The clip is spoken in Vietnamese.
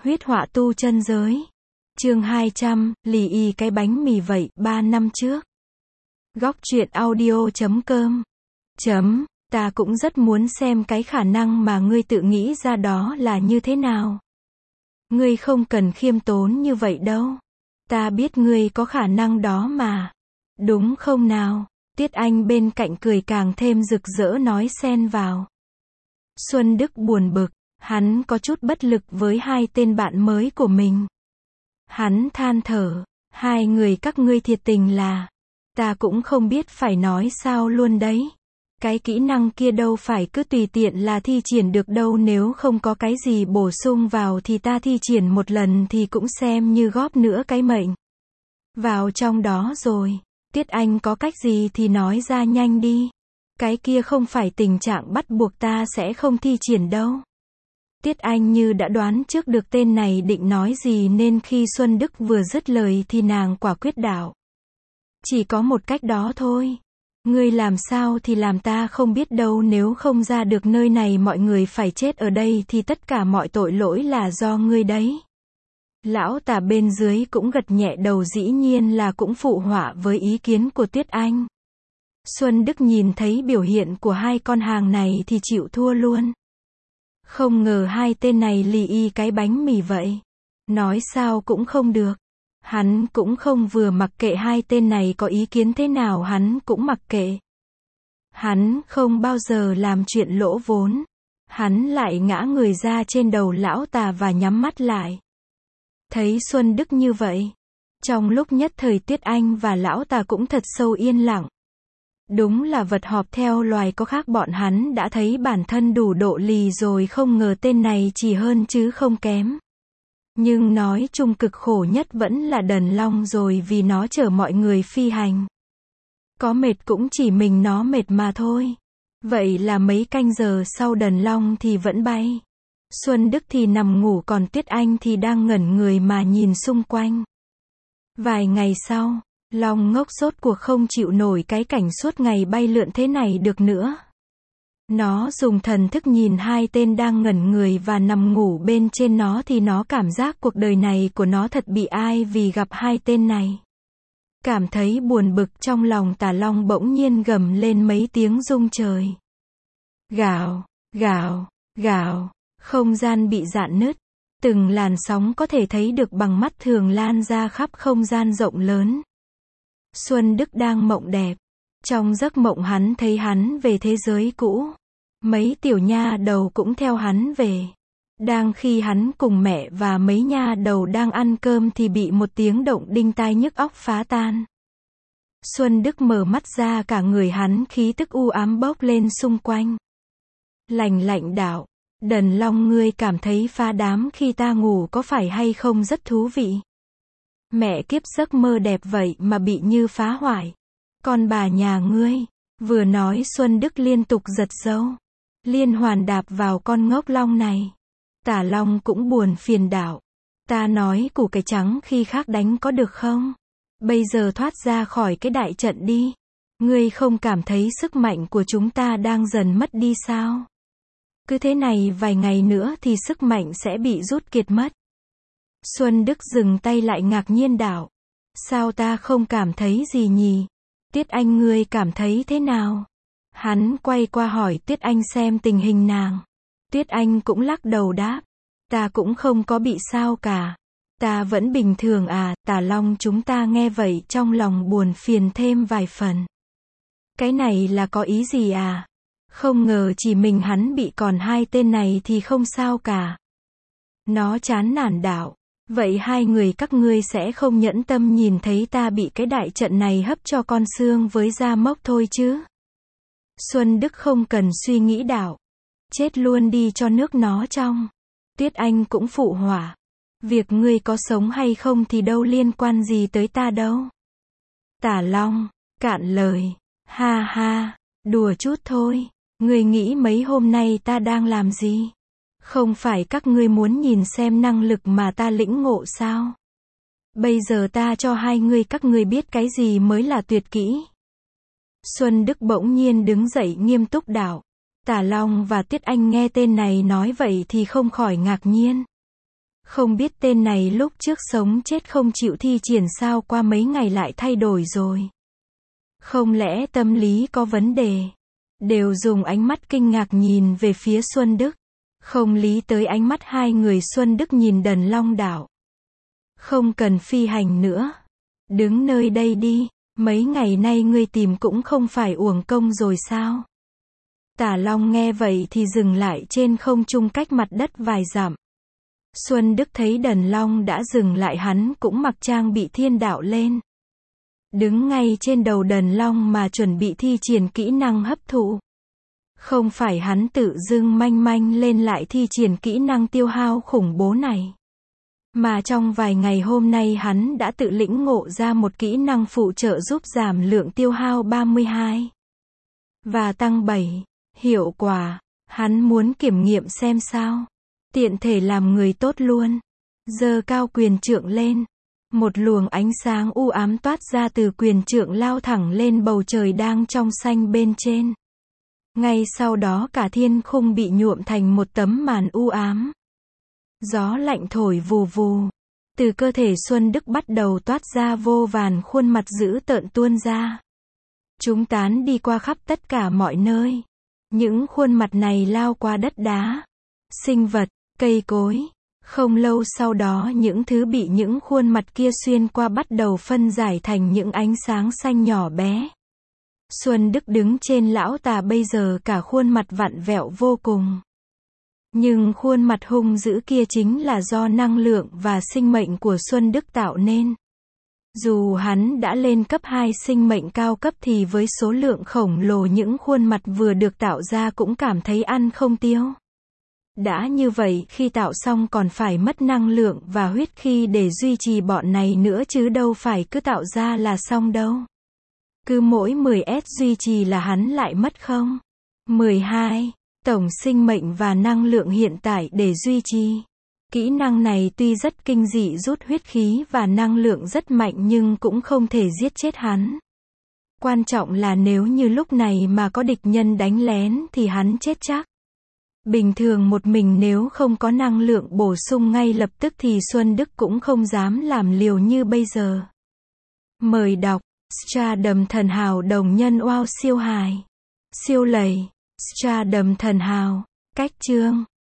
Huyết họa tu chân giới. Chương 200, lì y cái bánh mì vậy, 3 năm trước. Góc truyện audio.com. Ta cũng rất muốn xem cái khả năng mà ngươi tự nghĩ ra đó là như thế nào. Ngươi không cần khiêm tốn như vậy đâu. Ta biết ngươi có khả năng đó mà. Đúng không nào? Tiết Anh bên cạnh cười càng thêm rực rỡ nói xen vào. Xuân Đức buồn bực, hắn có chút bất lực với hai tên bạn mới của mình. Hắn than thở, hai người các ngươi thiệt tình là, ta cũng không biết phải nói sao luôn đấy. Cái kỹ năng kia đâu phải cứ tùy tiện là thi triển được đâu, nếu không có cái gì bổ sung vào thì ta thi triển một lần thì cũng xem như góp nữa cái mệnh vào trong đó rồi. Tiết Anh có cách gì thì nói ra nhanh đi. Cái kia không phải tình trạng bắt buộc, ta sẽ không thi triển đâu. Tiết Anh như đã đoán trước được tên này định nói gì nên khi Xuân Đức vừa dứt lời thì nàng quả quyết đạo. Chỉ có một cách đó thôi. Ngươi làm sao thì làm, ta không biết đâu, nếu không ra được nơi này mọi người phải chết ở đây thì tất cả mọi tội lỗi là do ngươi đấy. Lão Tả bên dưới cũng gật nhẹ đầu, dĩ nhiên là cũng phụ họa với ý kiến của Tiết Anh. Xuân Đức nhìn thấy biểu hiện của hai con hàng này thì chịu thua luôn. Không ngờ hai tên này lì y cái bánh mì vậy. Nói sao cũng không được. Hắn cũng không vừa mặc kệ hai tên này có ý kiến thế nào, hắn cũng mặc kệ. Hắn không bao giờ làm chuyện lỗ vốn. Hắn lại ngã người ra trên đầu Lão Tà và nhắm mắt lại. Thấy Xuân Đức như vậy, trong lúc nhất thời Tiết Anh và Lão Tà cũng thật sâu yên lặng. Đúng là vật họp theo loài có khác, bọn hắn đã thấy bản thân đủ độ lì rồi, không ngờ tên này chỉ hơn chứ không kém. Nhưng nói chung cực khổ nhất vẫn là Đần Long rồi, vì nó chở mọi người phi hành. Có mệt cũng chỉ mình nó mệt mà thôi. Vậy là mấy canh giờ sau Đần Long thì vẫn bay. Xuân Đức thì nằm ngủ, còn Tiết Anh thì đang ngẩn người mà nhìn xung quanh. Vài ngày sau, Long ngốc sốt cuộc không chịu nổi cái cảnh suốt ngày bay lượn thế này được nữa. Nó dùng thần thức nhìn hai tên đang ngẩn người và nằm ngủ bên trên nó thì nó cảm giác cuộc đời này của nó thật bị ai vì gặp hai tên này. Cảm thấy buồn bực trong lòng, Tà Long bỗng nhiên gầm lên mấy tiếng rung trời. Gào, gào, gào, không gian bị rạn nứt. Từng làn sóng có thể thấy được bằng mắt thường lan ra khắp không gian rộng lớn. Xuân Đức đang mộng đẹp. Trong giấc mộng hắn thấy hắn về thế giới cũ. Mấy tiểu nha đầu cũng theo hắn về. Đang khi hắn cùng mẹ và mấy nha đầu đang ăn cơm thì bị một tiếng động đinh tai nhức óc phá tan. Xuân Đức mở mắt ra, cả người hắn khí tức u ám bốc lên xung quanh. Lạnh lạnh đạo, Đần Long, ngươi cảm thấy phá đám khi ta ngủ có phải hay không rất thú vị? Mẹ kiếp, giấc mơ đẹp vậy mà bị như phá hoại. Con bà nhà ngươi. Vừa nói Xuân Đức liên tục giật dâu. Liên hoàn đạp vào con ngốc Long này. Tả Long cũng buồn phiền đạo. Ta nói củ cải trắng khi khác đánh có được không? Bây giờ thoát ra khỏi cái đại trận đi. Ngươi không cảm thấy sức mạnh của chúng ta đang dần mất đi sao? Cứ thế này vài ngày nữa thì sức mạnh sẽ bị rút kiệt mất. Xuân Đức dừng tay lại, ngạc nhiên đạo. Sao ta không cảm thấy gì nhỉ? Tiết Anh, ngươi cảm thấy thế nào? Hắn quay qua hỏi Tiết Anh xem tình hình nàng. Tiết Anh cũng lắc đầu đáp. Ta cũng không có bị sao cả. Ta vẫn bình thường à. Tả Long chúng ta nghe vậy trong lòng buồn phiền thêm vài phần. Cái này là có ý gì à? Không ngờ chỉ mình hắn bị, còn hai tên này thì không sao cả. Nó chán nản đạo. Vậy hai người các ngươi sẽ không nhẫn tâm nhìn thấy ta bị cái đại trận này hấp cho con xương với da mốc thôi chứ? Xuân Đức không cần suy nghĩ đạo. Chết luôn đi cho nước nó trong. Tiết Anh cũng phụ họa. Việc ngươi có sống hay không thì đâu liên quan gì tới ta đâu. Tả Long cạn lời. Ha ha, đùa chút thôi. Ngươi nghĩ mấy hôm nay ta đang làm gì? Không phải các ngươi muốn nhìn xem năng lực mà ta lĩnh ngộ sao? Bây giờ ta cho hai ngươi các ngươi biết cái gì mới là tuyệt kỹ. Xuân Đức bỗng nhiên đứng dậy nghiêm túc đạo. Tả Long và Tiết Anh nghe tên này nói vậy thì không khỏi ngạc nhiên. Không biết tên này lúc trước sống chết không chịu thi triển sao qua mấy ngày lại thay đổi rồi. Không lẽ tâm lý có vấn đề? Đều dùng ánh mắt kinh ngạc nhìn về phía Xuân Đức. Không lý tới ánh mắt hai người. Xuân Đức nhìn Đần Long Đảo. Không cần phi hành nữa. Đứng nơi đây đi. Mấy ngày nay ngươi tìm cũng không phải uổng công rồi sao? Tả Long nghe vậy thì dừng lại trên không trung cách mặt đất vài dặm. Xuân Đức thấy Đần Long đã dừng lại, hắn cũng mặc trang bị thiên đạo lên. Đứng ngay trên đầu Đần Long mà chuẩn bị thi triển kỹ năng hấp thụ. Không phải hắn tự dưng manh manh lên lại thi triển kỹ năng tiêu hao khủng bố này. Mà trong vài ngày hôm nay hắn đã tự lĩnh ngộ ra một kỹ năng phụ trợ giúp giảm lượng tiêu hao 32. Và tăng 7. Hiệu quả. Hắn muốn kiểm nghiệm xem sao. Tiện thể làm người tốt luôn. Giơ cao quyền trượng lên. Một luồng ánh sáng u ám toát ra từ quyền trượng lao thẳng lên bầu trời đang trong xanh bên trên. Ngay sau đó cả thiên khung bị nhuộm thành một tấm màn u ám. Gió lạnh thổi vù vù. Từ cơ thể Xuân Đức bắt đầu toát ra vô vàn khuôn mặt dữ tợn tuôn ra. Chúng tán đi qua khắp tất cả mọi nơi. Những khuôn mặt này lao qua đất đá, sinh vật, cây cối. Không lâu sau đó những thứ bị những khuôn mặt kia xuyên qua bắt đầu phân giải thành những ánh sáng xanh nhỏ bé. Xuân Đức đứng trên lão tà bây giờ cả khuôn mặt vặn vẹo vô cùng. Nhưng khuôn mặt hung dữ kia chính là do năng lượng và sinh mệnh của Xuân Đức tạo nên. Dù hắn đã lên cấp 2 sinh mệnh cao cấp thì với số lượng khổng lồ những khuôn mặt vừa được tạo ra cũng cảm thấy ăn không tiêu. Đã như vậy khi tạo xong còn phải mất năng lượng và huyết khí để duy trì bọn này nữa chứ đâu phải cứ tạo ra là xong đâu. Cứ mỗi 10S duy trì là hắn lại mất không? 12. Tổng sinh mệnh và năng lượng hiện tại để duy trì. Kỹ năng này tuy rất kinh dị, rút huyết khí và năng lượng rất mạnh nhưng cũng không thể giết chết hắn. Quan trọng là nếu như lúc này mà có địch nhân đánh lén thì hắn chết chắc. Bình thường một mình nếu không có năng lượng bổ sung ngay lập tức thì Xuân Đức cũng không dám làm liều như bây giờ. Mời đọc Stardom Thần Hào Đồng Nhân Wow siêu hài. Siêu lầy. Stardom Thần Hào. Cách chương